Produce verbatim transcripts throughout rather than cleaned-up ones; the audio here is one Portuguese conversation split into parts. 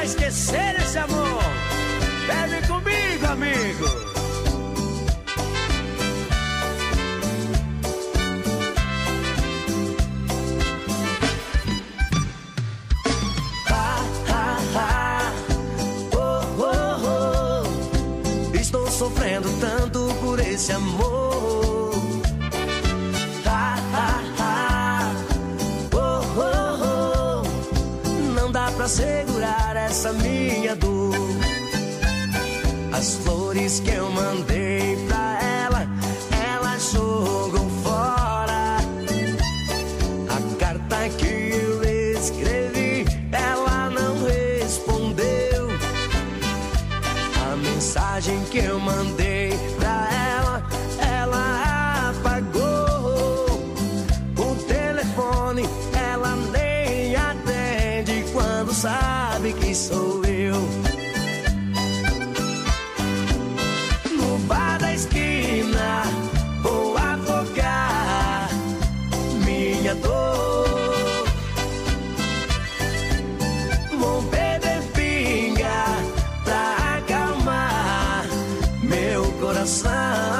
esquecer esse amor. Bebe comigo, amigo. Sofrendo tanto por esse amor. Ah, ah, ah. Oh, oh, oh. Não dá pra segurar essa minha dor. As flores que eu mandei pra ela, ela jogou fora. A carta que eu escrevi, ela não respondeu. A mensagem que eu mandei pra ela, ela apagou. O telefone ela nem atende quando sabe que sou eu. No bar da esquina vou afogar minha dor. Vou beber pinga pra acalmar meu coração.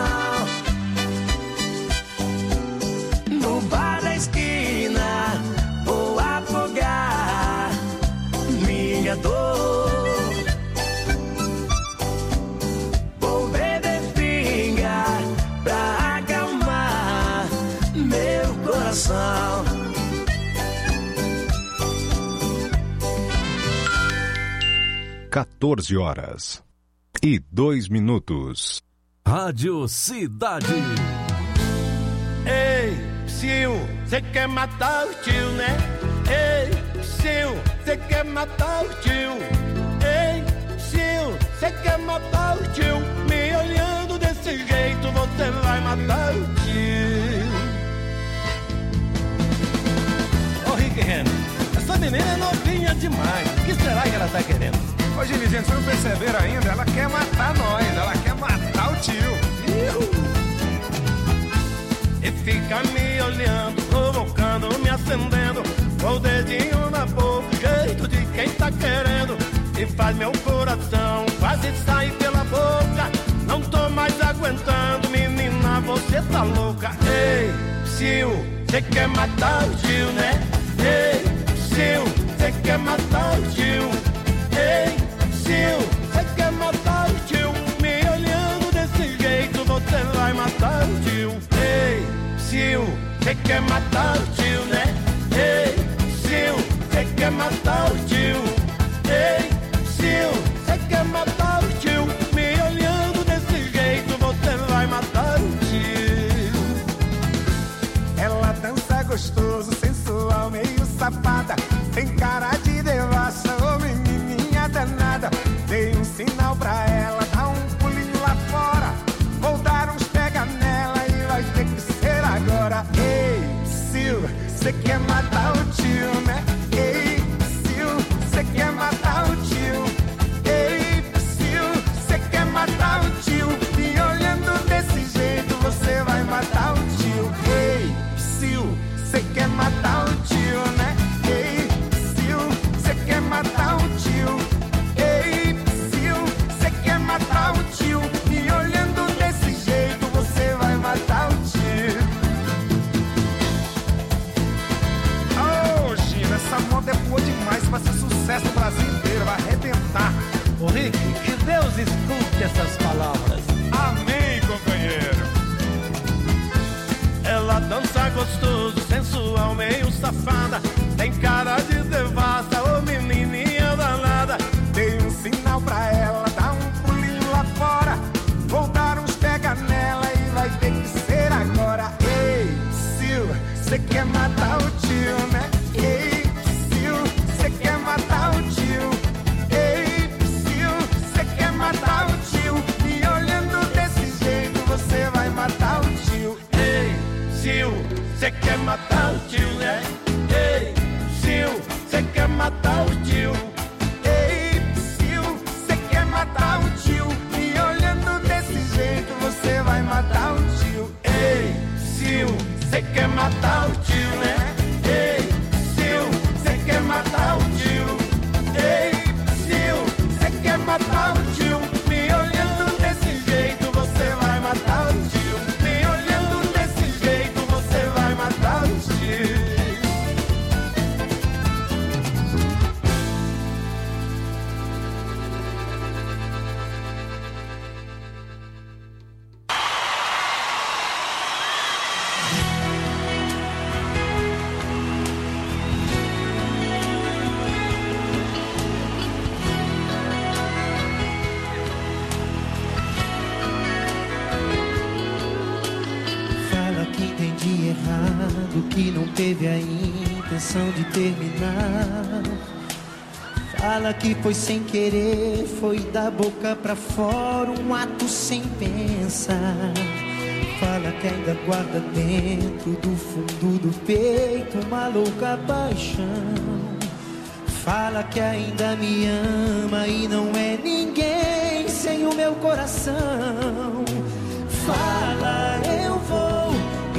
No bar da esquina vou afogar minha dor. Vou beber pinga pra acalmar meu coração. quatorze horas e dois minutos. Rádio Cidade. Ei, Psyu, cê quer matar o tio, né? Ei, Psyu, cê quer matar o tio. Ei, Psyu, cê quer matar o tio. Me olhando desse jeito, você vai matar o tio. Ô, Rick Henry, essa menina é novinha demais. O que será que ela tá querendo? Ô, Gini, gente, vocês não perceberam ainda? Ela quer matar nós, ela quer matar o tio. Iu. E fica me olhando, provocando, me acendendo, com o dedinho na boca, jeito de quem tá querendo. E faz meu coração quase sair pela boca. Não tô mais aguentando, menina, você tá louca. Ei, Psyu, cê quer matar o tio, né? Ei, Psyu, cê quer matar o tio. Ei, Psyu, cê quer matar o tio. Me olhando desse jeito, você vai matar o tio. Ei, Psyu, cê quer matar o tio, né? Ei, Psyu, cê quer matar o tio. Ei, Psyu, cê quer matar o tio. Me olhando desse jeito, você vai matar o tio. Ela dança gostoso, sensual, meio safada. Tem cara de devassa, ô menininha danada. Dei um sinal pra ela, dá um pulinho lá fora. Vou dar uns pega nela e vai ter que ser agora. Ei, Psyu, cê quer matar o tio, né? Ei, Psyu, cê quer matar o tio. Ei, Psyu, cê quer matar o tio. Me olhando desse jeito, você vai matar o tio. Ei, Psyu, cê quer matar o tio, né? Ei, Psyu, cê quer matar o tio. Ei, Psyu, cê quer matar o tio. Me olhando desse jeito, você vai matar o tio. Oh, Gina, essa moda é boa demais, vai ser sucesso no Brasil inteiro, vai arrebentar. Ô, Rick, que Deus escute essas palavras. Amém, companheiro. Ela dança gostoso, sensual, meio safada. Tem cara de devassa, ô menininha danada. Dei um sinal pra ela, dá um pulinho lá fora. Vou dar uns pega nela e vai ter que ser agora. Ei, Psyu, cê quer matar o tio, né? Ei, Psyu, cê quer matar o tio. Ei, Psyu, cê quer matar o tio. Me olhando desse jeito, você vai matar o tio. Ei, Psyu, cê quer matar o tio, né? Ei, Psyu, cê quer matar o tio. Ei, Psyu, cê quer matar o tio. Me olhando desse jeito, você vai matar o tio. Ei, Psyu, cê quer matar o tio, né? Ei, Psyu, cê quer matar o tio. Ei, Psyu, teve a intenção de terminar. Fala que foi sem querer, foi da boca pra fora, um ato sem pensar. Fala que ainda guarda dentro do fundo do peito uma louca paixão. Fala que ainda me ama e não é ninguém sem o meu coração. Fala, eu vou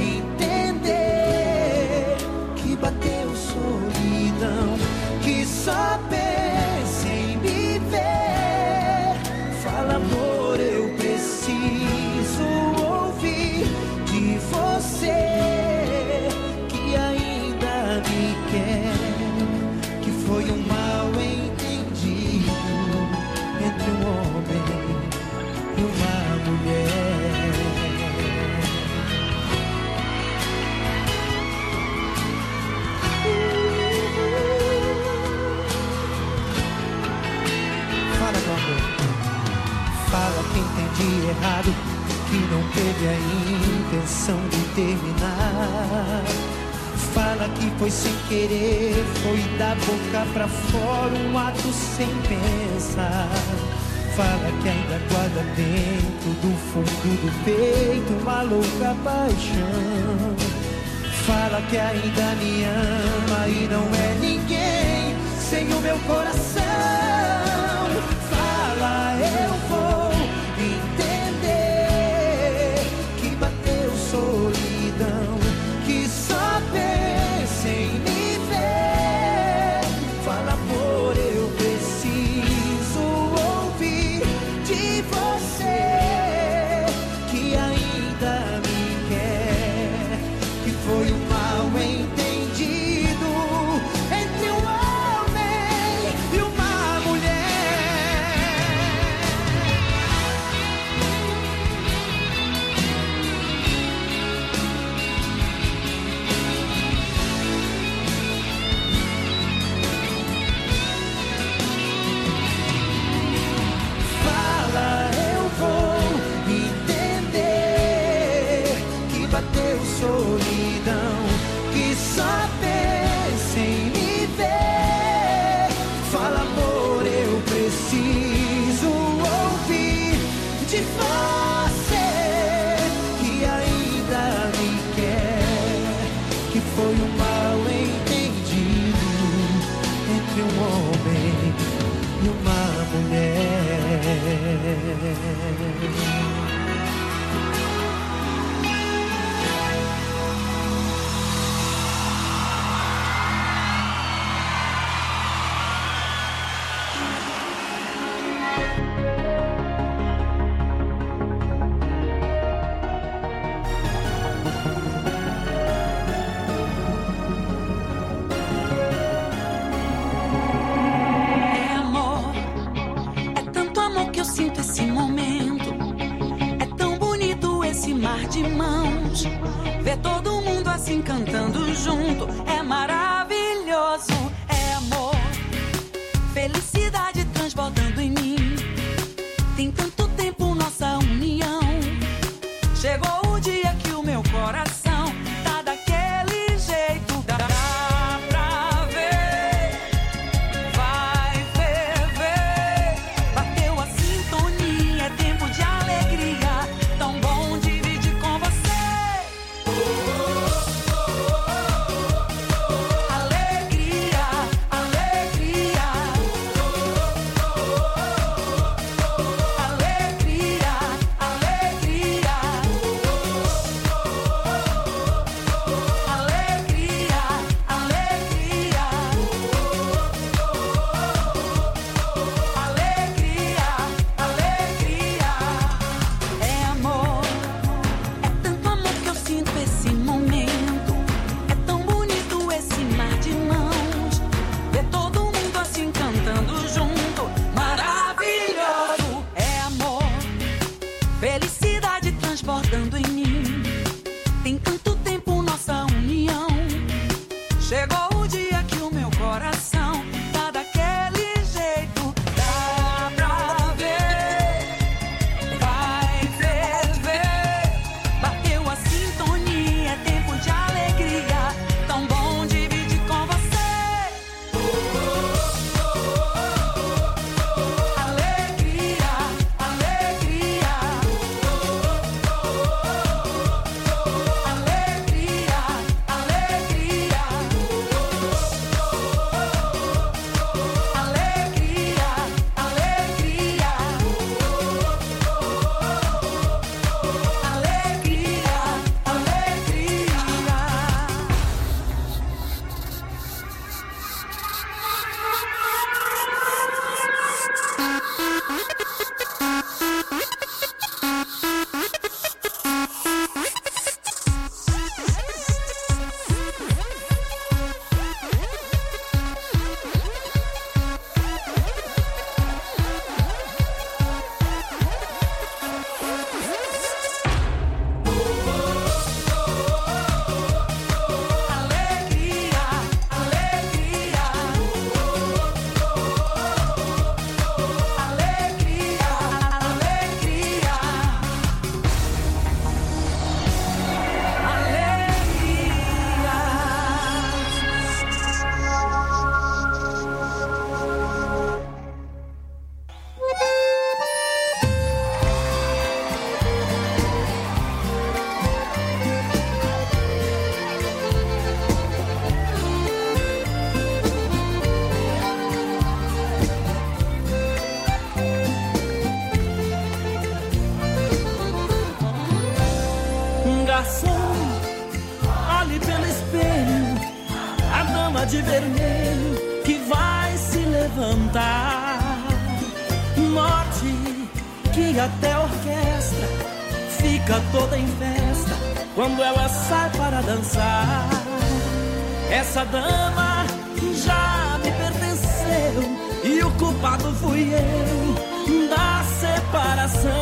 entender que bateu solidão, que só pensa em me ver. Fala, amor, eu preciso ouvir de você que ainda me quer. Que foi um mal entendido entre um homem e uma mulher. Fala, meu amor. Fala que entendi errado, que não teve a intenção de terminar. Fala que foi sem querer, foi da boca pra fora, um ato sem pensar. Fala que ainda guarda dentro do fundo do peito uma louca paixão. Fala que ainda me ama e não é ninguém sem o meu coração. Fala, eu vou entender que bateu solidão, que só pensa em me ver. Fala, amor, eu preciso ouvir de você que ainda me quer. Que foi um mal entendido entre um homem e uma mulher. Fala, eu vou entender que bateu solidão, que só pensa em me ver. Fala, amor, eu preciso ouvir de você que ainda me quer. Que foi um mal entendido entre um homem e uma mulher. É amor, é tanto amor que eu sinto esse momento. É tão bonito esse mar de mãos. Ver todo mundo assim cantando junto é maravilhoso. É amor, felicidade transbordando em mim. Tem tanto tempo nossa união. Chegou o dia que o meu coração tá daquele jeito. Dá pra ver, vai ferver. Bateu a sintonia, é tempo de alegria. Tão bom dividir com você. vermelho que vai se levantar. Note que até a orquestra fica toda em festa quando ela sai para dançar. Essa dama já me pertenceu e o culpado fui eu da separação.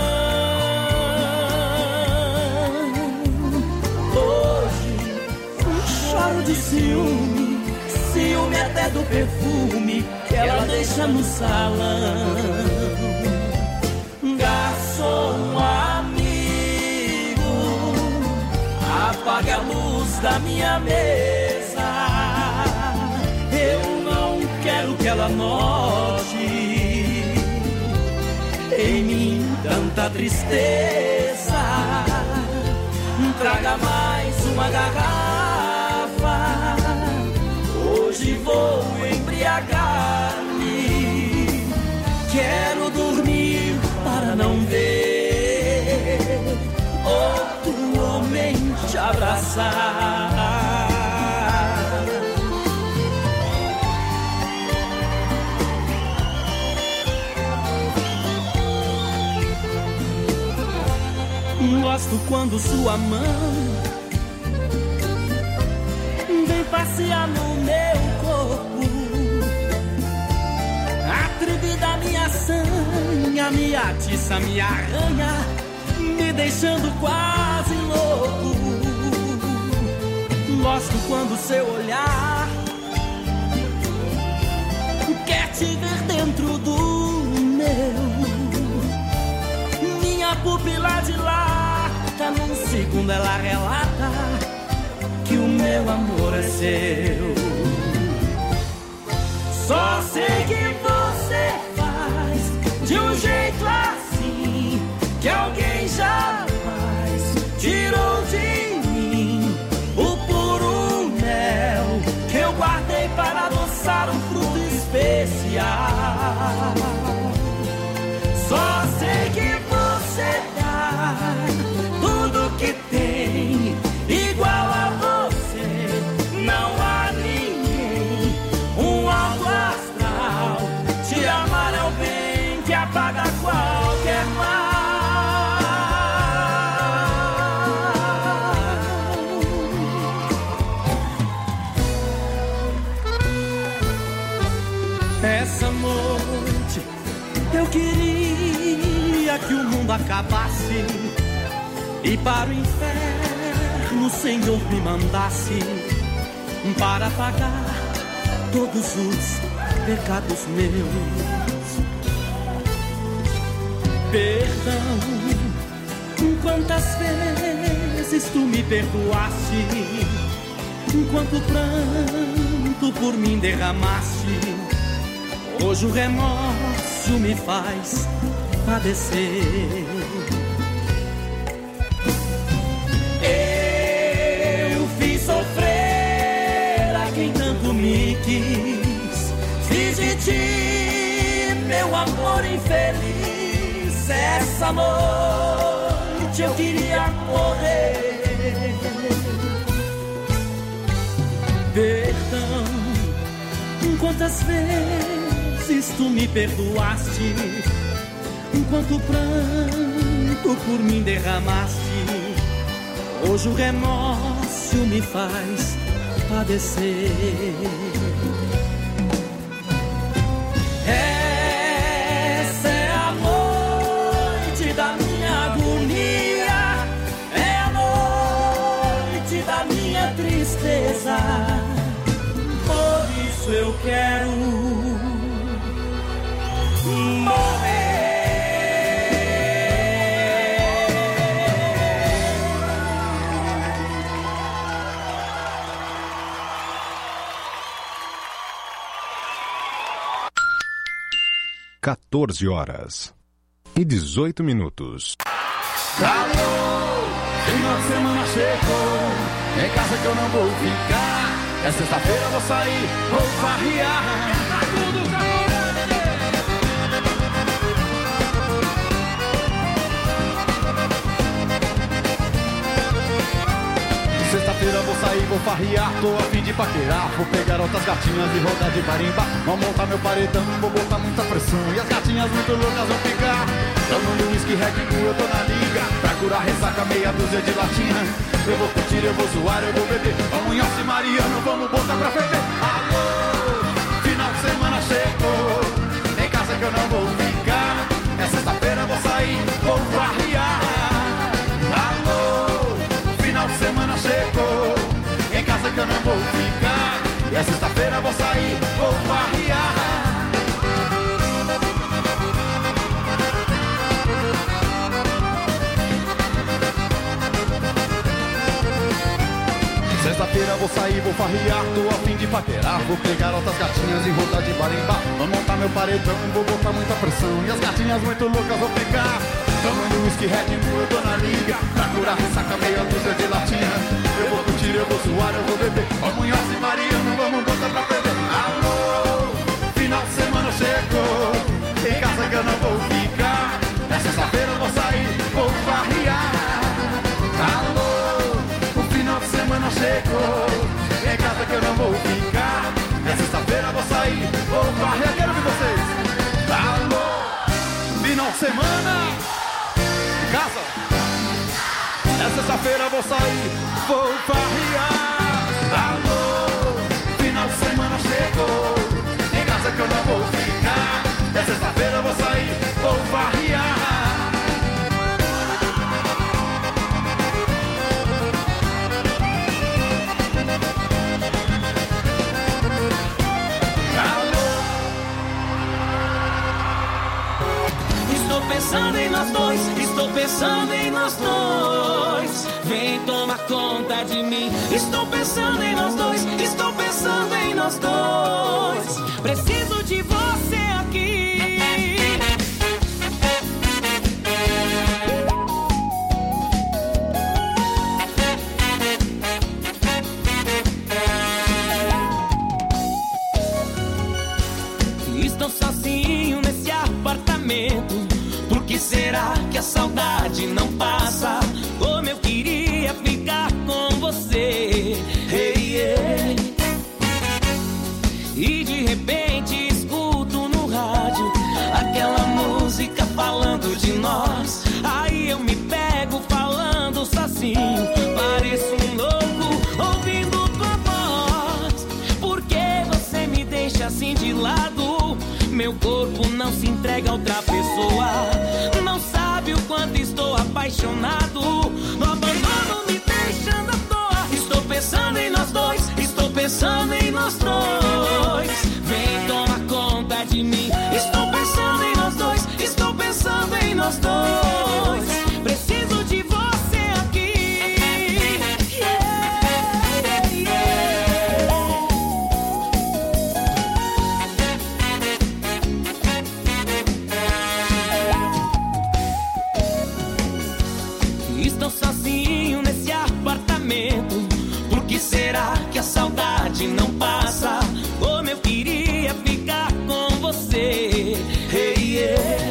Hoje choro de ciúme, ciúme até do perfume que ela deixa no salão. Garçom amigo, apague a luz da minha mesa. Eu não quero que ela note em mim tanta tristeza. Traga mais uma garrafa, hoje vou embriagar-me. Quero dormir para não ver outro homem te abraçar. Gosto quando sua mão vem passear no meu corpo, atrevida minha sanha, me atiça, me arranha, me deixando quase louco. Gosto quando seu olhar quer te ver dentro do meu. Minha pupila dilata, num segundo ela relata que o meu amor é seu. Só sei que você faz de um jeito assim que alguém jamais tirou de mim o puro mel que eu guardei para adoçar um fruto especial. Só sei que você dá tudo que tem igual a você. Não há ninguém, um alto astral. Te amar é o bem que apaga qualquer mal. Essa noite eu queria que o mundo acabasse e para o inferno o Senhor me mandasse para pagar todos os pecados meus. Perdão, quantas vezes tu me perdoaste, quanto pranto por mim derramaste. Hoje o remorso me faz padecer. Eu fiz sofrer a quem tanto me quis. Fiz de ti meu amor infeliz. Essa noite eu queria morrer. Perdão, quantas vezes tu me perdoaste, quanto pranto por mim derramaste. Hoje o remorso me faz padecer. Essa é a noite da minha agonia, é a noite da minha tristeza. Por isso eu quero morrer. quatorze horas e dezoito minutos. Alô, final de semana chegou, em casa que eu não vou ficar. É sexta-feira eu vou sair, vou farrear. Tá tudo Sexta-feira eu vou sair, vou farrear, tô a fim de paquerar. Vou pegar outras gatinhas e rodar de barimba. Vou montar meu paredão, vou botar muita pressão. E as gatinhas muito loucas vão ficar tomando whisky, Red Bull, eu tô na liga. Pra curar ressaca, meia dúzia de latinha. Eu vou curtir, eu vou zoar, eu vou beber. Vamos em Alce Mariano, vamos botar pra ferver. Alô, final de semana chegou. Em casa que eu não vou ficar. É sexta-feira, vou sair, vou farrear. Alô, final de semana chegou. Em casa que eu não vou ficar. E é sexta-feira, vou sair, vou farrear. Sexta-feira vou sair, vou farrear, tô a fim de paquerar. Vou pegar outras gatinhas e rodar de barimba. Vou montar meu paredão, vou botar muita pressão. E as gatinhas muito loucas vão ficar tomando whisky, Red Bull, eu tô na liga. Pra curar ressaca, meia dúzia de latinha. Eu vou curtir, eu vou zoar, eu vou beber. Vamos em Alce Mariano, vamos botar pra perder. Alô, final de semana chegou. Em casa que eu não vou ficar. É sexta-feira eu vou sair, vou farrear. Alô, o final de semana chegou. Em casa que eu não vou ficar. É sexta-feira eu vou sair, vou farrear. Quero ver vocês. Alô, final de semana em casa. É sexta-feira eu vou sair, vou farrear. Alô, final de semana chegou. Em casa que eu não vou ficar. É sexta-feira eu vou sair, vou farrear. Estou pensando em nós dois, estou pensando em nós dois. Vem tomar conta de mim. Estou pensando em nós dois, estou pensando em nós dois. Preciso de você aqui. Estou sozinho nesse apartamento. Por que será que a saudade não passa? Como eu queria ficar com você. Hey, yeah. E de repente escuto no rádio aquela música falando de nós. Aí eu me pego falando sozinho. Pareço um louco ouvindo tua voz. Por que você me deixa assim de lado? Meu corpo não se entrega a outra pessoa. Não sabe o quanto estou apaixonado. No abandono me deixando à toa. Estou pensando em nós dois, estou pensando em nós dois. Vem tomar conta de mim. Estou pensando em nós dois, estou pensando em nós dois. Preciso de você aqui. Yeah, yeah. Estou sozinho nesse apartamento. Por que será que a saudade não passa? Como eu queria ficar com você. Hey, yeah.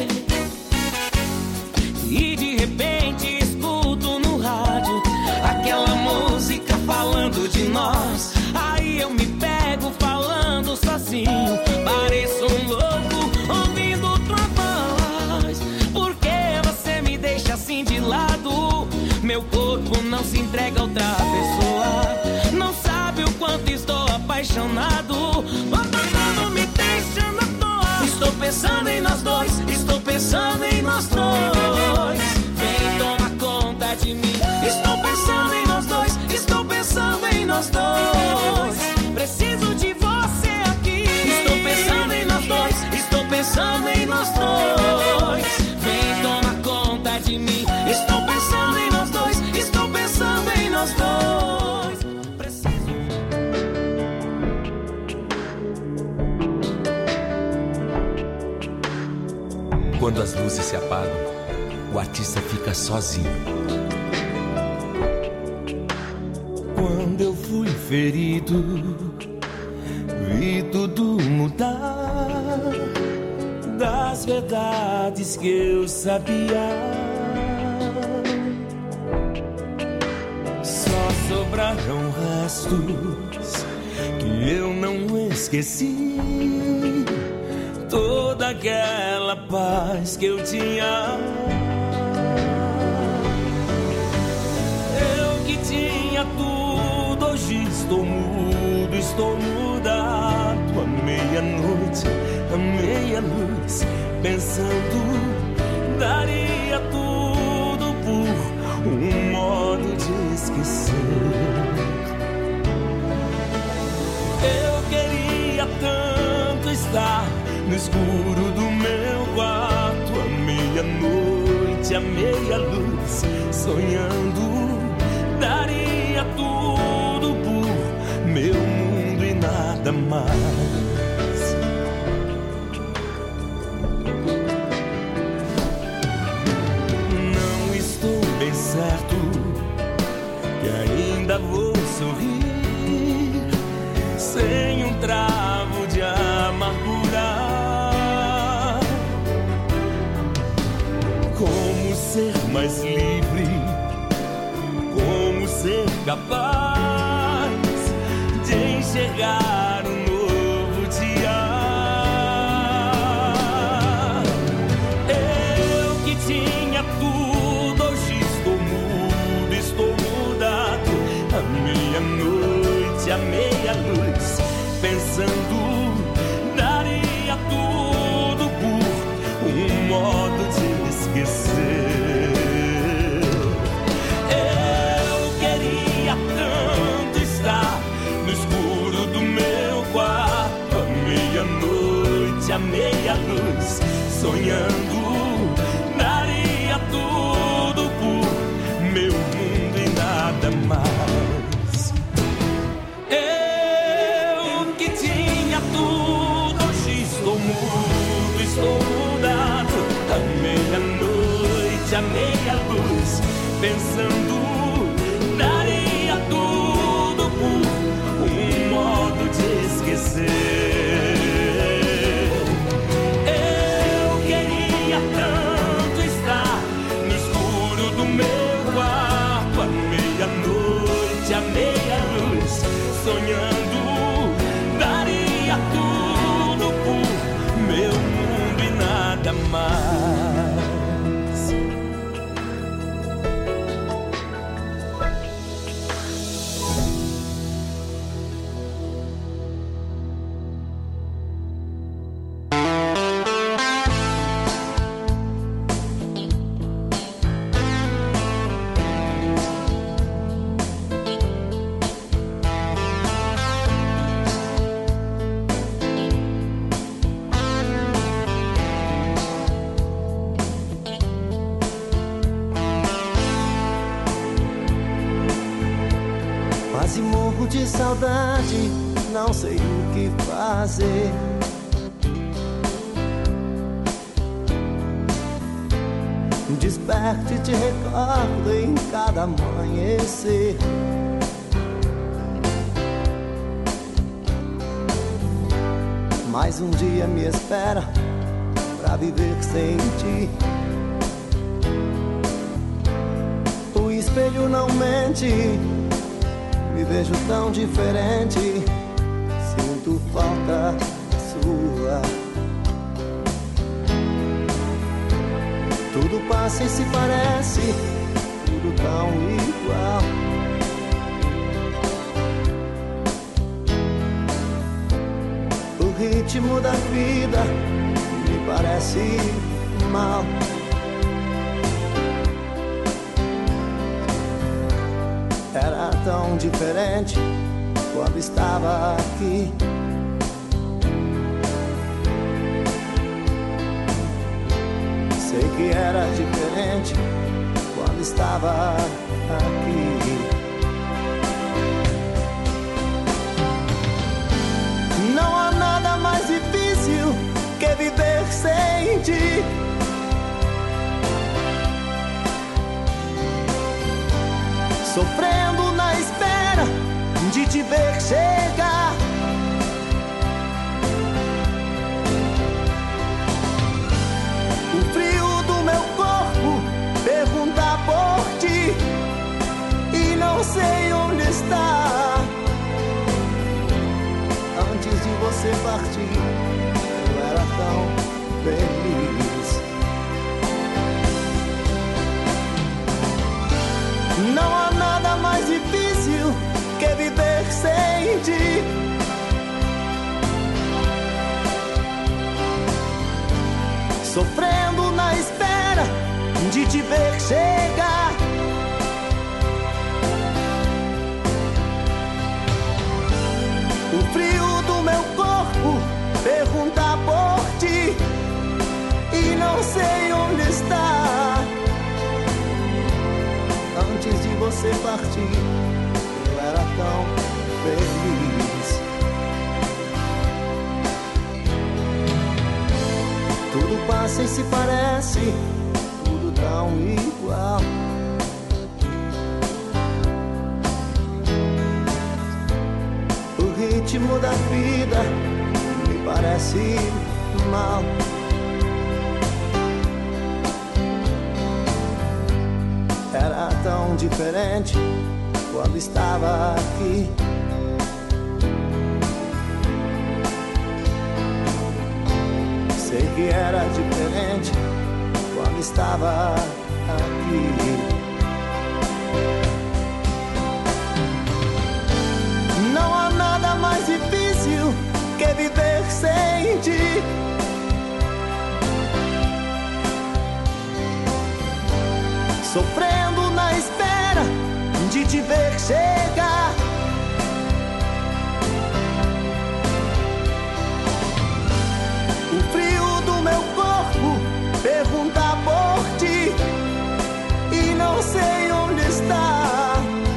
E de repente escuto no rádio aquela música falando de nós. Aí eu me pego falando sozinho. Pareço um louco ouvindo tua voz. Por que você me deixa assim de lado? Meu corpo não se entrega a outra pessoa. Não sabe o quanto estou apaixonado. O abandono me deixando à toa. Estou pensando em nós dois, estou pensando em nós dois. Vem tomar conta de mim. Estou pensando em nós dois, estou pensando em nós dois. Preciso de você aqui. Estou pensando em nós dois, estou pensando em nós dois. Vem tomar conta de mim. Estou pensando em nós dois, estou pensando em nós dois. Preciso. Quando as luzes se apagam, o artista fica sozinho. Quando eu fui ferido, vi tudo mudar. Das verdades que eu sabia, só sobrou sobraram restos que eu não esqueci. Toda aquela paz que eu tinha, eu que tinha tudo, hoje estou mudo, estou mudado. À meia-noite, à meia-luz, pensando, daria tudo por um modo de esquecer. Eu queria tanto estar no escuro do meu quarto, à meia-noite, à meia-luz, sonhando, daria tudo por meu mundo e nada mais. Não estou bem certo que ainda vou sorrir sem um travo de amargura. Como ser mais livre, como ser capaz de enxergar um novo dia. Eu que tinha tudo, hoje estou mudo, estou mudado. À meia-noite, à meia-luz, pensando, daria tudo por um modo de esquecer. Eu queria tanto estar no escuro do meu quarto, à meia-noite, à meia-luz, sonhando, daria tudo por meu mundo e nada mais. Eu que tinha tudo, hoje estou mudo, estou mudado. À meia-noite, à meia-luz, pensando, daria tudo por um modo de esquecer. Eu queria tanto estar no escuro do meu quarto, à meia-noite, à meia-luz, sonhando, daria tudo por meu mundo e nada mais. Quase morro de saudade, não sei o que fazer. Desperto e te recordo em cada amanhecer. Mais um dia me espera pra viver sem ti. O espelho não mente, me vejo tão diferente, sinto falta sua. Tudo passa e se parece, tudo tão igual. O ritmo da vida me parece mal. Era tão diferente quando estava aqui. Sei que era diferente quando estava aqui. Não há nada mais difícil que viver sem ti. Sofrendo na espera de te ver chegar. O frio do meu corpo pergunta por ti, e não sei onde está. você partir, eu era tão feliz. Não há nada mais difícil que viver sem ti. Sofrendo na espera de te ver chegar. O frio do meu corpo pergunta por ti e não sei onde está. Antes de você partir, eu era tão feliz. Tudo passa e se parece, tudo tão igual. O ritmo da vida me parece mal. Era tão diferente quando estava aqui. Sei que era diferente quando estava aqui. Não há nada mais difícil que viver sem ti. Sofrendo na espera de te ver chegar. O frio do meu corpo pergunta por ti e não sei onde está.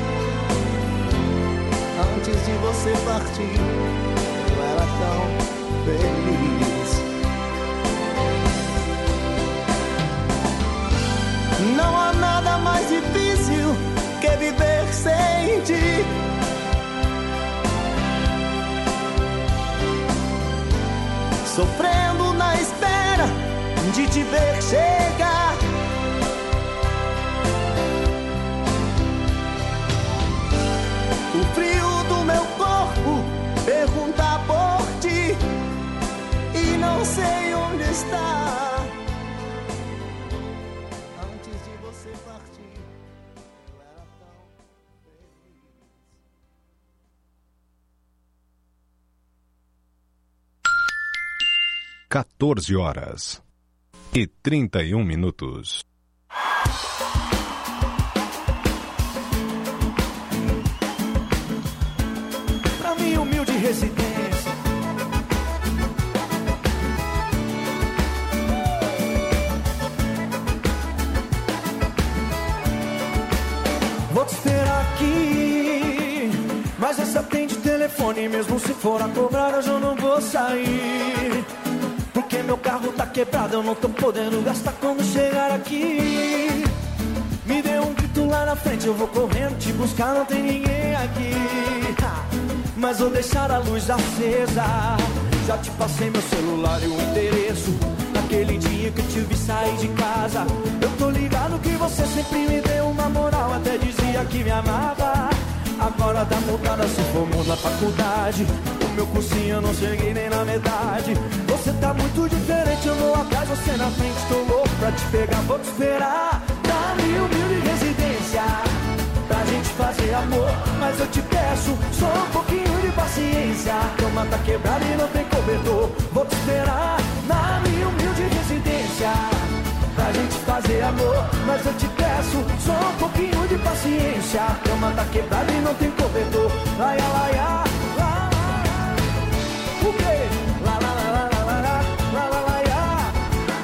Antes de você partir, eu era tão feliz. Não há nada mais difícil que viver sem ti. Sofrendo na espera de te ver chegar. O frio do meu corpo pergunta por ti e não sei onde está. quatorze horas e trinta e um minutos. Pra mim, humilde residência. Vou te esperar aqui, mas essa atende telefone. Mesmo se for a cobrar, hoje eu não vou sair. Porque meu carro tá quebrado, eu não tô podendo gastar quando chegar aqui. Me dê um grito lá na frente, eu vou correndo te buscar, não tem ninguém aqui. Mas vou deixar a luz acesa. Já te passei meu celular e o endereço. Naquele dia que eu te vi sair de casa. Eu tô ligado que você sempre me deu uma moral, até dizia que me amava. Agora dá mudada, se formou na faculdade. O meu cursinho eu não cheguei nem na metade. Você tá muito diferente, eu vou atrás, você na frente. Tô louco pra te pegar, vou te esperar. Dá-me humilde residência pra gente fazer amor. Mas eu te peço só um pouquinho de paciência. A cama tá quebrada e não tem cobertor. Vou te esperar na minha humilde residência pra gente fazer amor. Mas eu te peço só um pouquinho de paciência. A cama tá quebrada e não tem cobertor. Ai, ai, ai, ai. O quê? Lá, lá, lá, lá, lá, lá, lá, lá, lá, lá.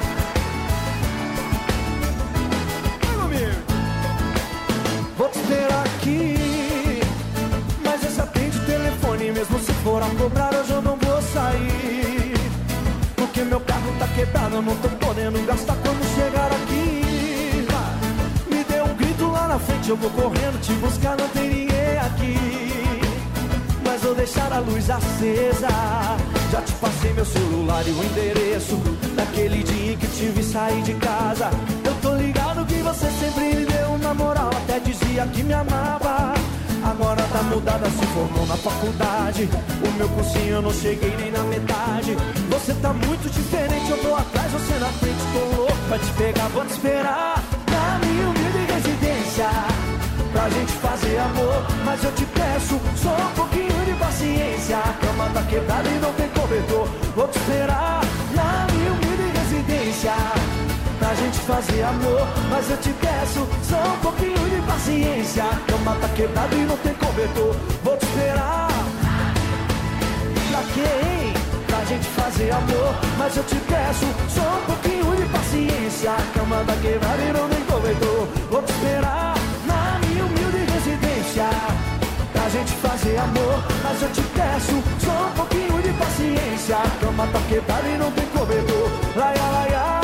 Vai comigo. Vou te esperar aqui, mas esse atende o telefone. Mesmo se for a cobrar, hoje eu não vou sair. Porque meu carro tá quebrado, eu não tô podendo gastar quando chegar aqui. Me dê um grito lá na frente, eu vou correndo te buscar, não tem ninguém aqui. Mas vou deixar a luz acesa. Já te passei meu celular e o endereço. Daquele dia em que te vi sair de casa. Eu tô ligado que você sempre me deu uma moral, até dizia que me amava. agora tá mudada, se formou na faculdade. O meu cursinho eu não cheguei nem na metade. Você tá muito diferente, eu tô atrás, você na frente. Tô louco pra te pegar, vou te esperar na minha humilde residência pra gente fazer amor, mas eu te peço só um pouquinho de paciência. A cama tá quebrada e não tem cobertor. Vou te esperar na minha humilde residência pra gente fazer amor, mas eu te peço só um pouquinho de paciência. A cama tá quebrada e não tem cobertor. Vou te esperar. Pra quê, hein? Pra gente fazer amor, mas eu te peço só um pouquinho de paciência. A cama tá quebrada e não tem cobertor. Vou te esperar na minha humilde residência pra gente fazer amor, mas eu te peço só um pouquinho de paciência. A cama tá quebrada e não tem cobertor. Laia, laia.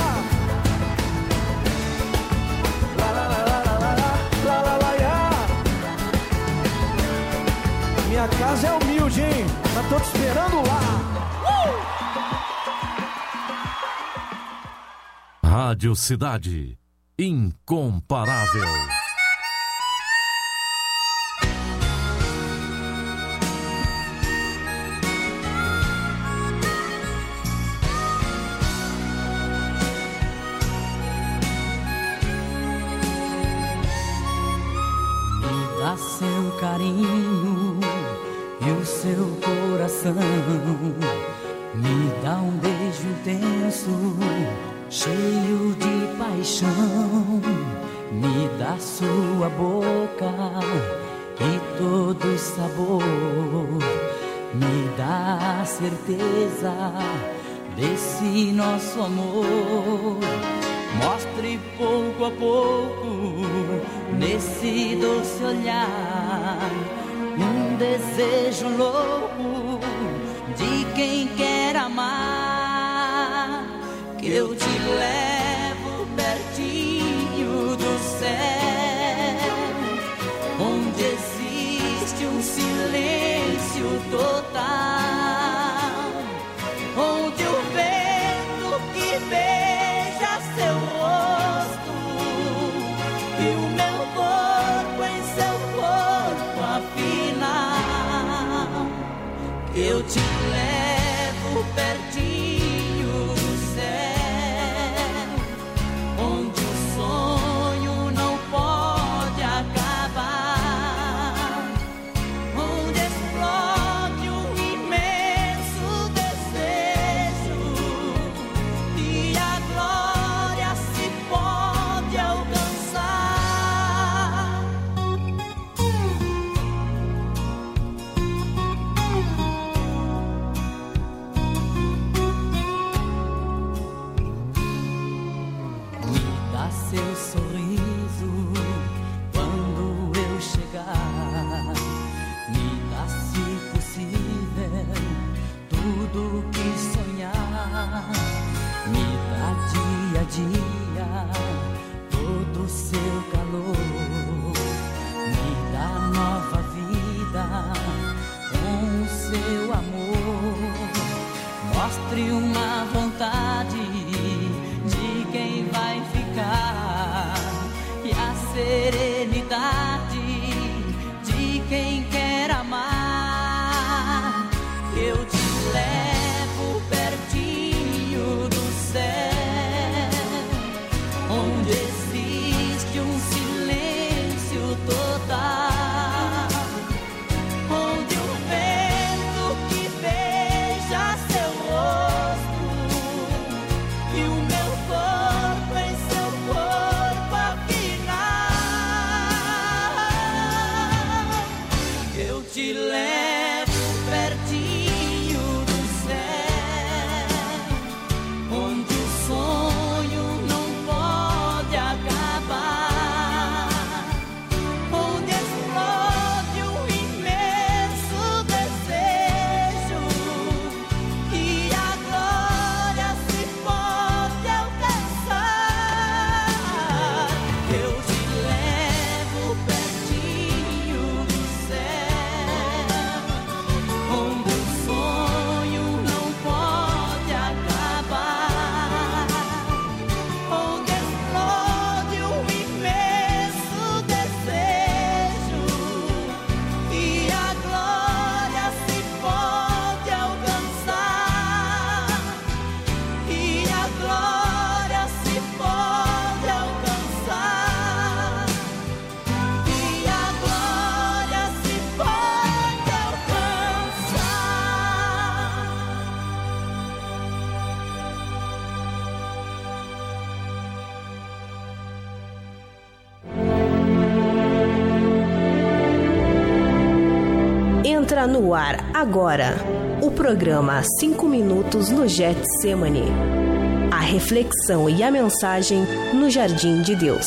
La, la, la, la, la, la, la, laia. Minha casa é humilde, hein? Mas tô te esperando lá. Uh! Rádio Cidade. Incomparável. Seu carinho e o seu coração, me dá um beijo intenso, cheio de paixão, me dá sua boca e todo sabor, me dá a certeza desse nosso amor. Mostre pouco a pouco nesse doce olhar um desejo louco de quem quer amar, que eu te levo pertinho do céu, onde existe um silêncio total, onde o vento que beija seu rosto e o meu corpo em seu corpo afinal, eu te levo pertinho do céu, onde o sonho não pode acabar, onde explode um imenso desejo e a glória se pode alcançar. Me dá seu sorriso quando eu chegar, me dá, se possível, tudo que sonhar, me dá dia a dia todo o seu calor, me dá nova vida com o seu amor. Mostre uma vontade de quem vai ficar e a serenidade de quem quer amar. Eu te levo pertinho do céu, onde existe um silêncio total, onde o vento que beija seu rosto e o meu corpo em seu corpo afinal, Entra no ar agora o programa cinco minutos no Getsemane. A reflexão e a mensagem no Jardim de Deus.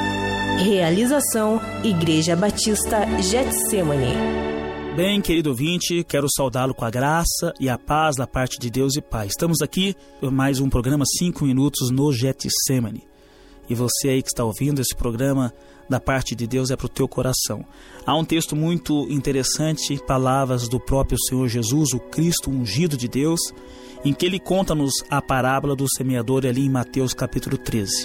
Realização Igreja Batista Getsemane. Bem, querido ouvinte, quero saudá-lo com a graça e a paz da parte de Deus e Pai. Estamos aqui por mais um programa cinco minutos no Getsemane. E você aí que está ouvindo esse programa da parte de Deus é para o teu coração. Há um texto muito interessante, palavras do próprio Senhor Jesus, o Cristo ungido de Deus, em que ele conta-nos a parábola do semeador ali em Mateus capítulo treze.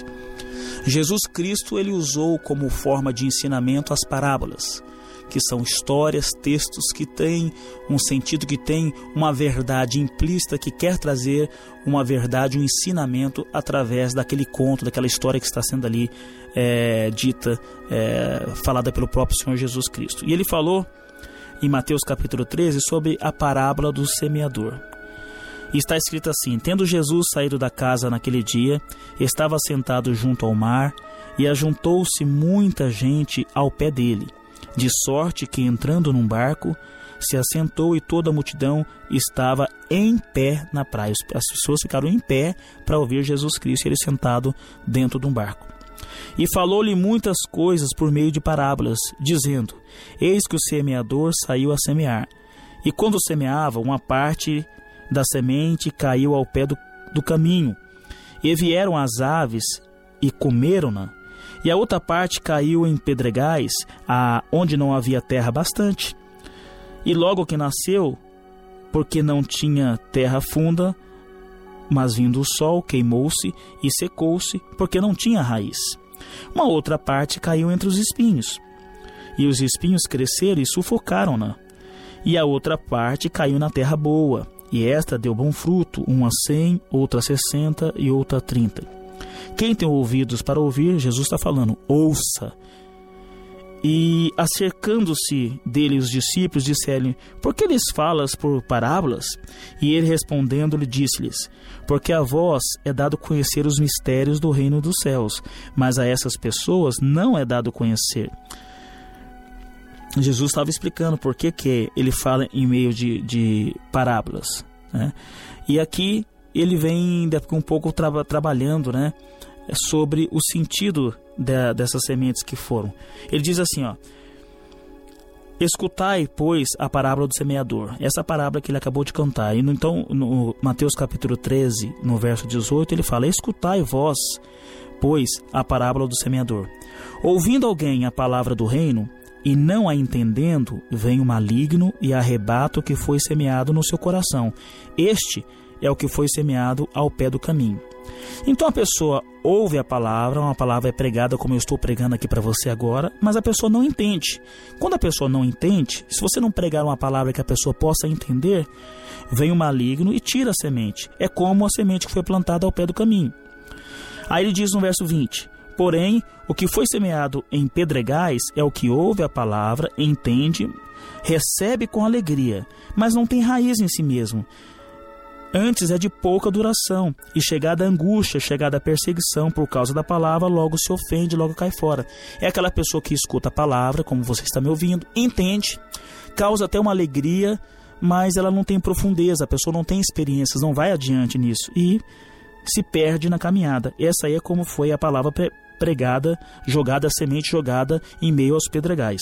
Jesus Cristo, ele usou como forma de ensinamento as parábolas, que são histórias, textos que têm um sentido, que têm uma verdade implícita, que quer trazer uma verdade, um ensinamento através daquele conto, daquela história que está sendo ali é, dita, é, falada pelo próprio Senhor Jesus Cristo. E ele falou em Mateus capítulo treze sobre a parábola do semeador. E está escrito assim: tendo Jesus saído da casa naquele dia, estava sentado junto ao mar, e ajuntou-se muita gente ao pé dele, de sorte que, entrando num barco, se assentou e toda a multidão estava em pé na praia. As pessoas ficaram em pé para ouvir Jesus Cristo, ele sentado dentro de um barco. E falou-lhe muitas coisas por meio de parábolas, dizendo: eis que o semeador saiu a semear. E quando semeava, uma parte da semente caiu ao pé do, do caminho, e vieram as aves e comeram-na. E a outra parte caiu em pedregais, a, onde não havia terra bastante. E logo que nasceu, porque não tinha terra funda, mas vindo o sol, queimou-se e secou-se, porque não tinha raiz. Uma outra parte caiu entre os espinhos, e os espinhos cresceram e sufocaram-na. E a outra parte caiu na terra boa, e esta deu bom fruto, uma cem, outra sessenta e outra trinta. Quem tem ouvidos para ouvir, Jesus está falando, ouça. E acercando-se dele os discípulos, disseram-lhe: por que lhes falas por parábolas? E ele respondendo-lhe disse-lhes: porque a vós é dado conhecer os mistérios do reino dos céus, mas a essas pessoas não é dado conhecer. Jesus estava explicando por que, que ele fala em meio de, de parábolas, né? E aqui ele vem um pouco tra- trabalhando, né, sobre o sentido de, dessas sementes que foram. Ele diz assim, ó: escutai, pois, a parábola do semeador. Essa parábola que ele acabou de cantar. E no, então, no Mateus capítulo treze, no verso dezoito, ele fala: escutai vós, pois, a parábola do semeador. Ouvindo alguém a palavra do reino, e não a entendendo, vem o maligno e arrebata o que foi semeado no seu coração. Este é o que foi semeado ao pé do caminho. Então a pessoa ouve a palavra, uma palavra é pregada como eu estou pregando aqui para você agora, mas a pessoa não entende. Quando a pessoa não entende, se você não pregar uma palavra que a pessoa possa entender, vem o maligno e tira a semente. É como a semente que foi plantada ao pé do caminho. Aí ele diz no verso vinte: porém, o que foi semeado em pedregais é o que ouve a palavra, entende, recebe com alegria, mas não tem raiz em si mesmo. Antes é de pouca duração, e chegada a angústia, chegada a perseguição por causa da palavra, logo se ofende, logo cai fora. É aquela pessoa que escuta a palavra, como você está me ouvindo, entende, causa até uma alegria, mas ela não tem profundeza, a pessoa não tem experiências, não vai adiante nisso, e se perde na caminhada. Essa aí é como foi a palavra pregada, jogada, a semente jogada em meio aos pedregais.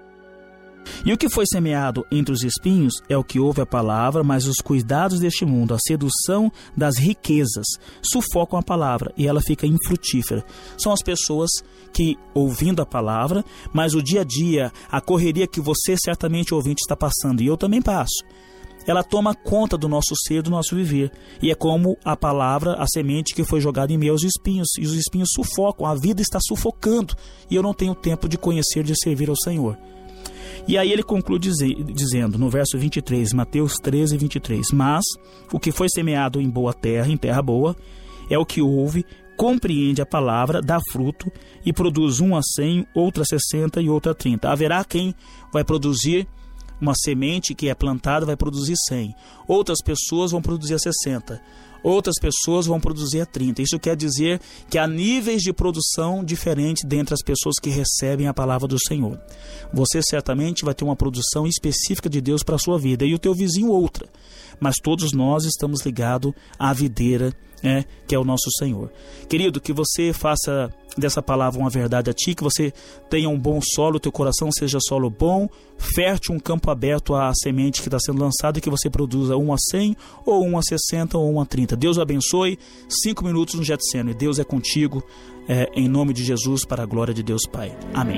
E o que foi semeado entre os espinhos é o que ouve a palavra, mas os cuidados deste mundo, a sedução das riquezas, sufocam a palavra e ela fica infrutífera. São as pessoas que, ouvindo a palavra, mas o dia a dia, a correria que você certamente ouvinte está passando, e eu também passo, ela toma conta do nosso ser, do nosso viver. E é como a palavra, a semente que foi jogada em meio aos espinhos. E os espinhos sufocam, a vida está sufocando. E eu não tenho tempo de conhecer, de servir ao Senhor. E aí ele conclui dizer, dizendo, no verso vinte e três, Mateus treze, vinte e três: mas o que foi semeado em boa terra, em terra boa, é o que ouve, compreende a palavra, dá fruto e produz um a cem, outra a sessenta e outra a trinta. Haverá quem vai produzir uma semente que é plantada, vai produzir cem. Outras pessoas vão produzir a sessenta. outras pessoas vão produzir a trinta. Isso quer dizer que há níveis de produção diferentes dentre as pessoas que recebem a palavra do Senhor. Você certamente vai ter uma produção específica de Deus para a sua vida e o teu vizinho outra. Mas todos nós estamos ligados à videira, né, que é o nosso Senhor. Querido, que você faça dessa palavra uma verdade a ti, que você tenha um bom solo, teu coração seja solo bom, fértil, um campo aberto à semente que está sendo lançada e que você produza um a cem, ou um a sessenta, ou um a trinta. Deus o abençoe. Cinco minutos no Getsemane. Deus é contigo, é, em nome de Jesus, para a glória de Deus Pai. Amém.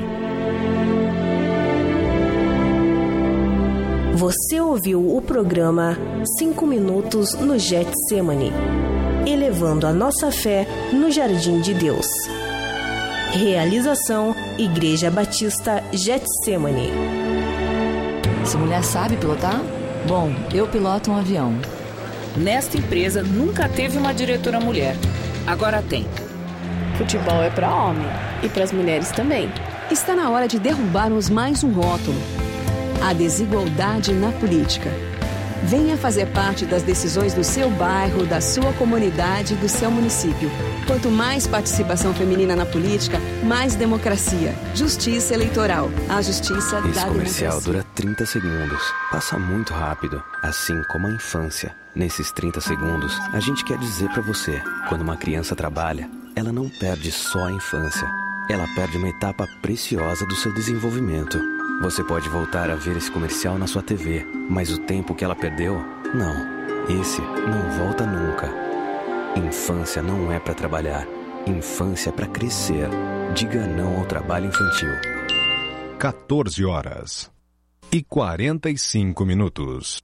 Você ouviu o programa Cinco Minutos no Getsemane, elevando a nossa fé no Jardim de Deus. Realização Igreja Batista Getsemane. Essa mulher sabe pilotar? Bom, eu piloto um avião. Nesta empresa nunca teve uma diretora mulher. Agora tem. Futebol é para homem e para as mulheres também. Está na hora de derrubarmos mais um rótulo: a desigualdade na política. Venha fazer parte das decisões do seu bairro, da sua comunidade, do seu município. Quanto mais participação feminina na política, mais democracia. Justiça eleitoral. A justiça da Esse comercial democracia. dura trinta segundos. Passa muito rápido, assim como a infância. Nesses trinta segundos, a gente quer dizer pra você: quando uma criança trabalha, ela não perde só a infância. Ela perde uma etapa preciosa do seu desenvolvimento. Você pode voltar a ver esse comercial na sua T V, mas o tempo que ela perdeu, não. Esse não volta nunca. Infância não é para trabalhar. Infância é para crescer. Diga não ao trabalho infantil. quatorze horas e quarenta e cinco minutos.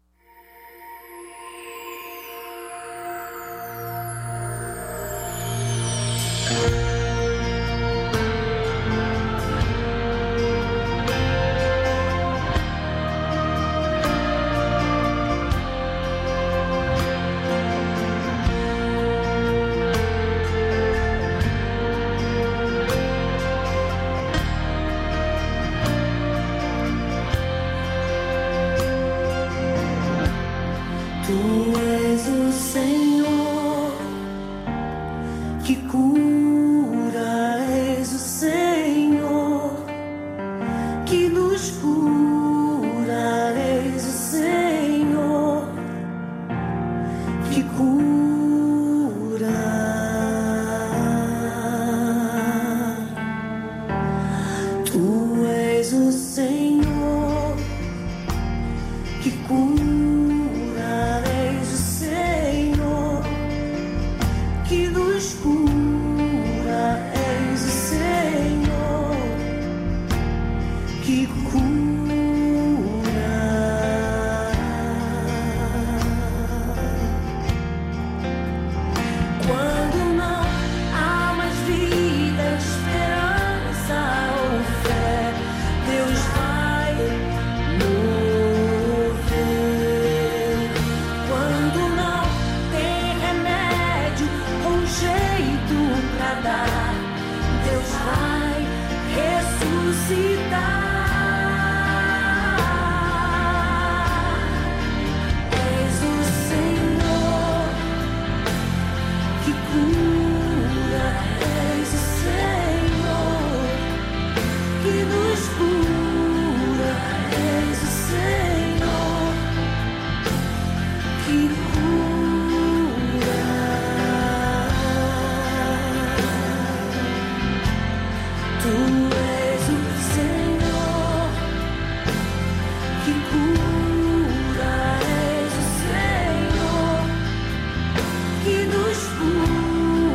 Tu és o Senhor que cura, és o Senhor que nos cura, és o Senhor que cura. Tu és o Senhor que cura. Que nos cura.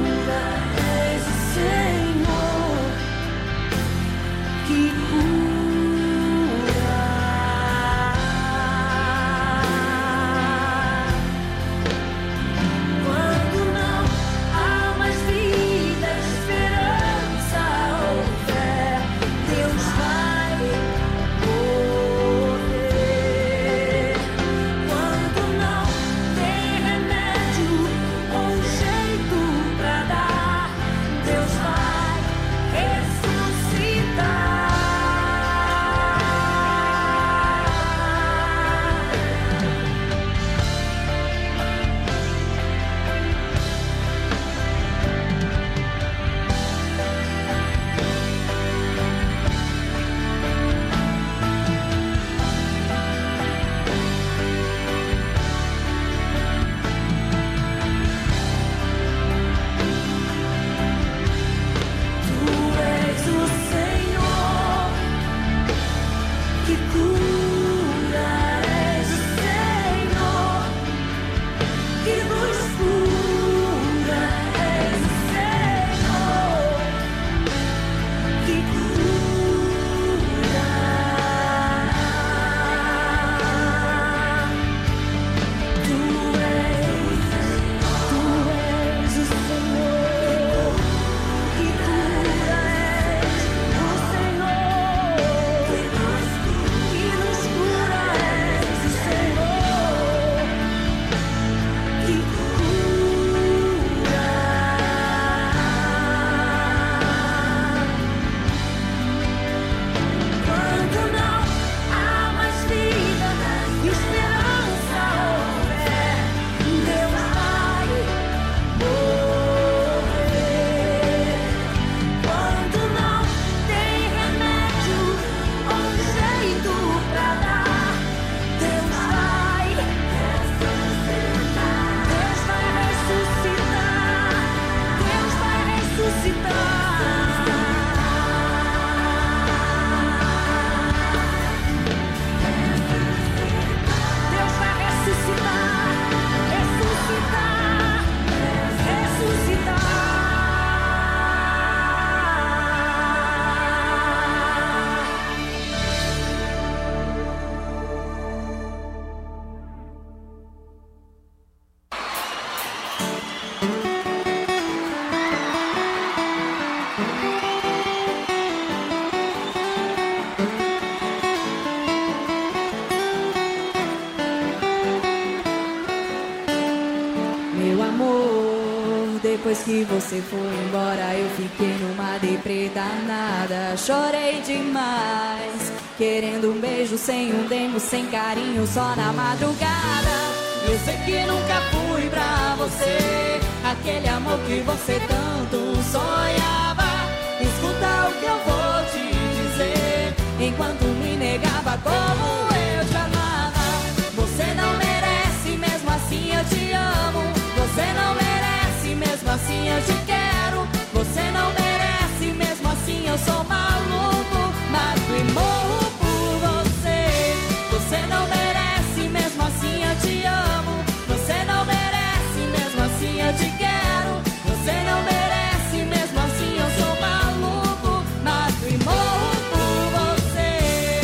Depois que você foi embora, eu fiquei numa deprê danada. Chorei demais, querendo um beijo sem um dengo, sem carinho, só na madrugada. Eu sei que nunca fui pra você aquele amor que você tanto sonhava. Escuta o que eu vou te dizer, enquanto me negava como eu te amava. Você não merece, mesmo assim eu te amo. Você não merece, mesmo assim eu te quero. Você não merece, mesmo assim eu sou maluco. Mato e morro por você. Você não merece, mesmo assim eu te amo. Você não merece, mesmo assim eu te quero. Você não merece, mesmo assim eu sou maluco. Mato e morro por você.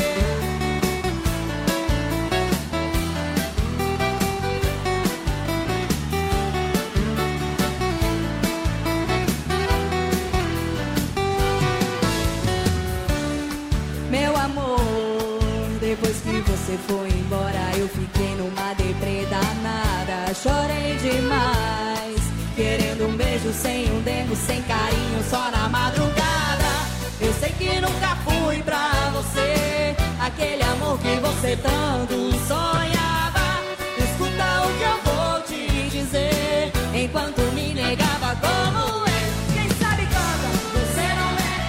Meu amor, depois que você foi embora, eu fiquei numa deprê danada. Chorei demais, querendo um beijo sem um dengo, sem carinho, só na madrugada. Eu sei que nunca fui pra você aquele amor que você tanto sonhava. Escuta o que eu vou te dizer, enquanto me negava como eu. Quem sabe canta. Você não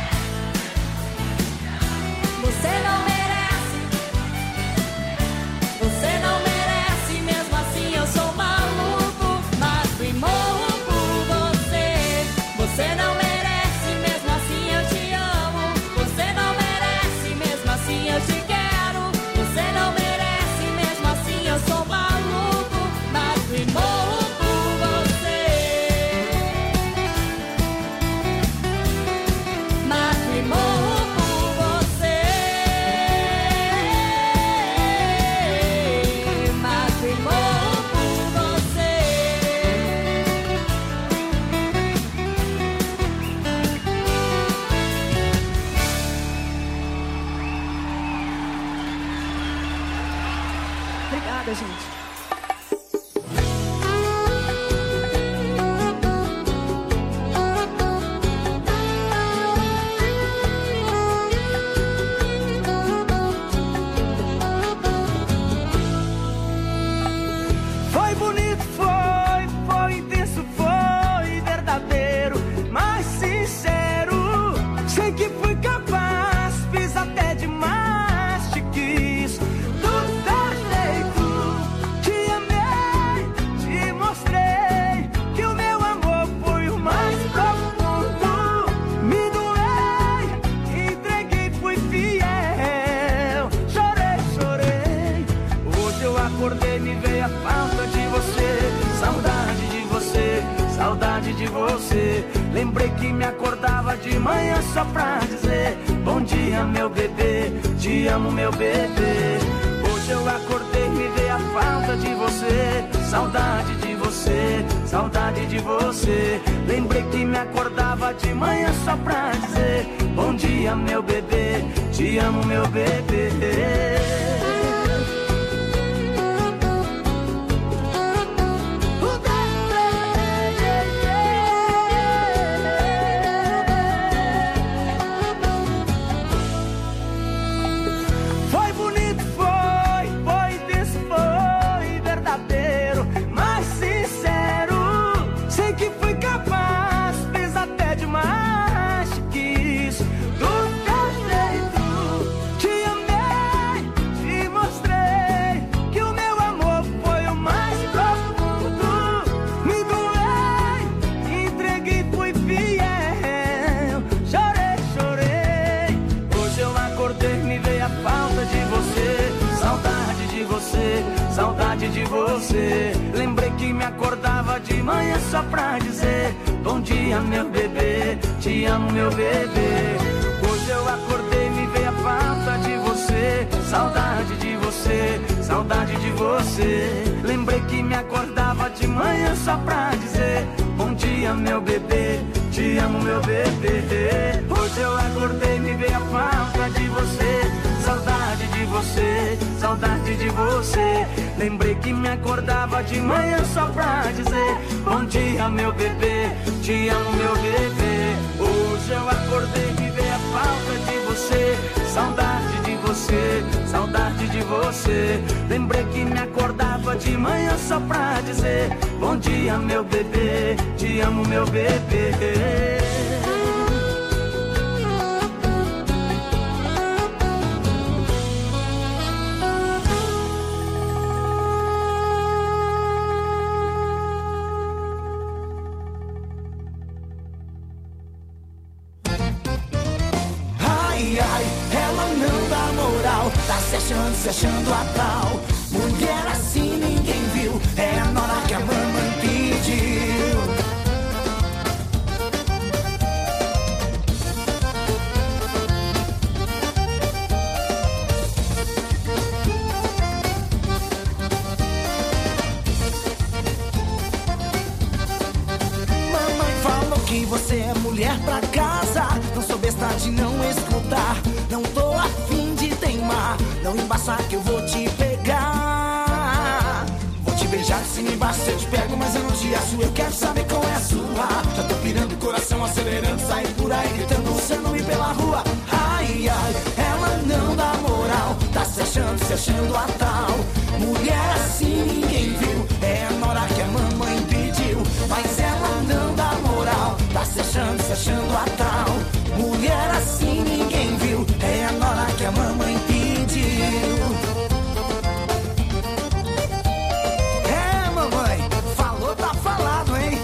merece. Você não merece. Você não merece, mesmo assim eu sou maluco. Mato e morro por você. Você não merece, mesmo assim eu te amo. Você não merece, mesmo assim eu te quero. Você não merece, mesmo assim eu sou maluco. Mato e morro por você. Mato e morro por você. Mato e morro por você. Obrigada, gente. Foi bonito, foi, foi intenso, foi verdadeiro, mas sincero. Sei que fui capaz, fiz até demais, te quis do teu jeito. Te amei, te mostrei que o meu amor foi o mais profundo. Me doei, entreguei, fui fiel. Chorei, chorei. Hoje eu acordei, me veio a falta de você, saudade de você, saudade de você. Lembrei que me acordava de manhã só pra dizer bom dia, meu bebê, te amo, meu bebê. Hoje eu acordei, me veio a falta de você, saudade de você, saudade de você. Lembrei que me acordava de manhã só pra dizer bom dia, meu bebê, te amo, meu bebê. Foi bonito, foi, foi intenso, foi verdadeiro, mas sincero. Sei que fui capaz, fiz até demais, te quis do teu jeito. Te amei, te mostrei que o meu amor foi o mais profundo. Me doei, entreguei, fui fiel. Chorei, chorei. Hoje eu acordei, me veio a falta de você, saudade de você, saudade de você. Lembrei que me acordava de manhã só pra dizer bom dia, meu bebê, te amo, meu bebê. Hoje eu acordei, me veio a falta de você, saudade de você, saudade de você. Lembrei que me acordava de manhã só pra dizer bom dia, meu bebê, te amo, meu bebê. Hoje eu acordei, me veio a falta de você, saudade de você, saudade de você. Lembrei que me acordava de manhã só pra dizer bom dia, meu bebê, te amo meu bebê. Hoje eu acordei e vi a falta de você, saudade de você, saudade de você. Lembrei que me acordava de manhã só pra dizer bom dia meu bebê, te amo meu bebê. Tá se achando, se achando a tal. Mulher assim ninguém viu. É a nora que a mamãe pediu. Mamãe falou que você é mulher pra casa. Não sou besta de não escutar. Não tô afim de teimar. Não embaça que eu vou te pegar. Vou te beijar de cima e embaixo eu te pego, mas eu não te acho. Eu quero saber qual é a sua. Já tô pirando o coração, acelerando, sair por aí gritando, usando e pela rua. Ai, ai, ela não dá moral. Tá se achando, se achando a tal. Mulher assim ninguém viu. É a nora que a mamãe pediu. Mas ela não dá moral. Tá se achando, se achando a tal. Mulher assim ninguém viu. É a nora que a mamãe pediu. É, mamãe, falou, tá falado, hein?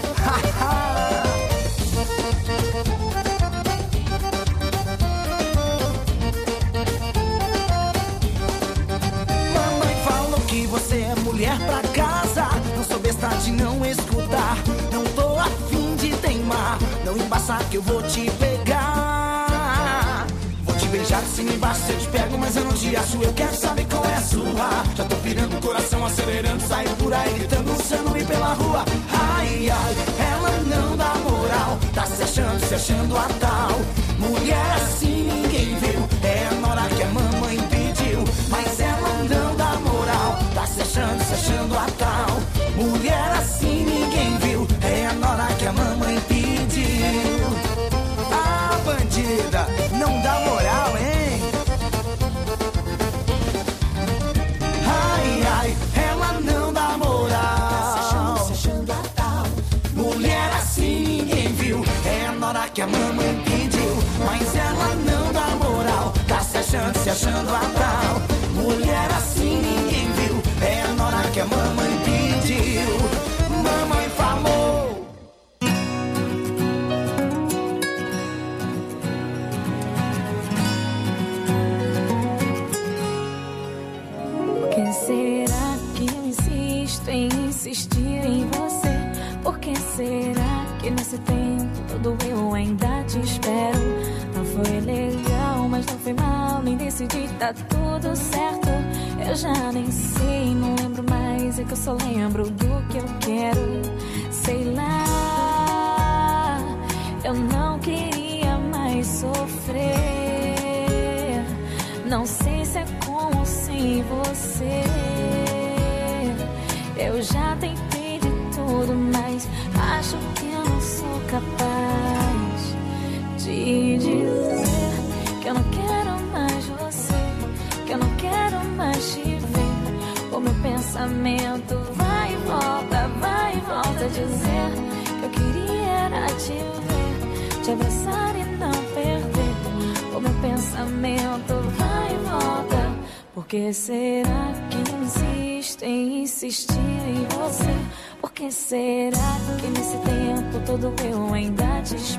Mamãe falou que você é mulher pra casa. Não sou besta de não escutar. Não tô afim de teimar. Não embaça que eu vou te pegar. Vou te beijar de cima e embaixo eu te pego, mas eu não te acho. Eu quero saber qual é a sua. Já tô pirando o coração, acelerando, saindo por aí gritando, usando e pela rua. Ai, ai, ela não dá moral. Tá se achando, se achando a tal. Mulher assim ninguém viu. É a nora que a mamãe pediu. Mas ela não dá moral. Tá se achando, se achando a tal. Mulher assim ninguém viu. É a nora que a mamãe pediu. Ah, bandida, não dá moral, hein? Ai, ai, ela não dá moral. Se achando, se achando a tal. Mulher assim ninguém viu. É a nora que a mamãe pediu. Mas ela não dá moral. Tá se achando, se achando a tal. Mulher assim ninguém viu. É a nora que a mamãe pediu. Mamãe falou. Por que será que eu insisto em insistir em você? Por que será que nesse tempo todo eu ainda te espero? Não foi legal, mas não foi mal, nem decidi, tá tudo certo. Eu já nem sei, não lembro mais, é que eu só lembro do que eu quero. Sei lá, eu não queria mais sofrer. Não sei se é com ou sem você. Eu já tentei de tudo, mas acho que eu não sou capaz de dizer que eu não quero mais você, que eu não quero mais te ver. O meu pensamento vai e volta, vai e volta, dizer que eu queria era te ver, te abraçar e não perder. O meu pensamento vai e volta. Por que será que eu insisto em insistir em você? Por que será que nesse tempo todo eu ainda te espero?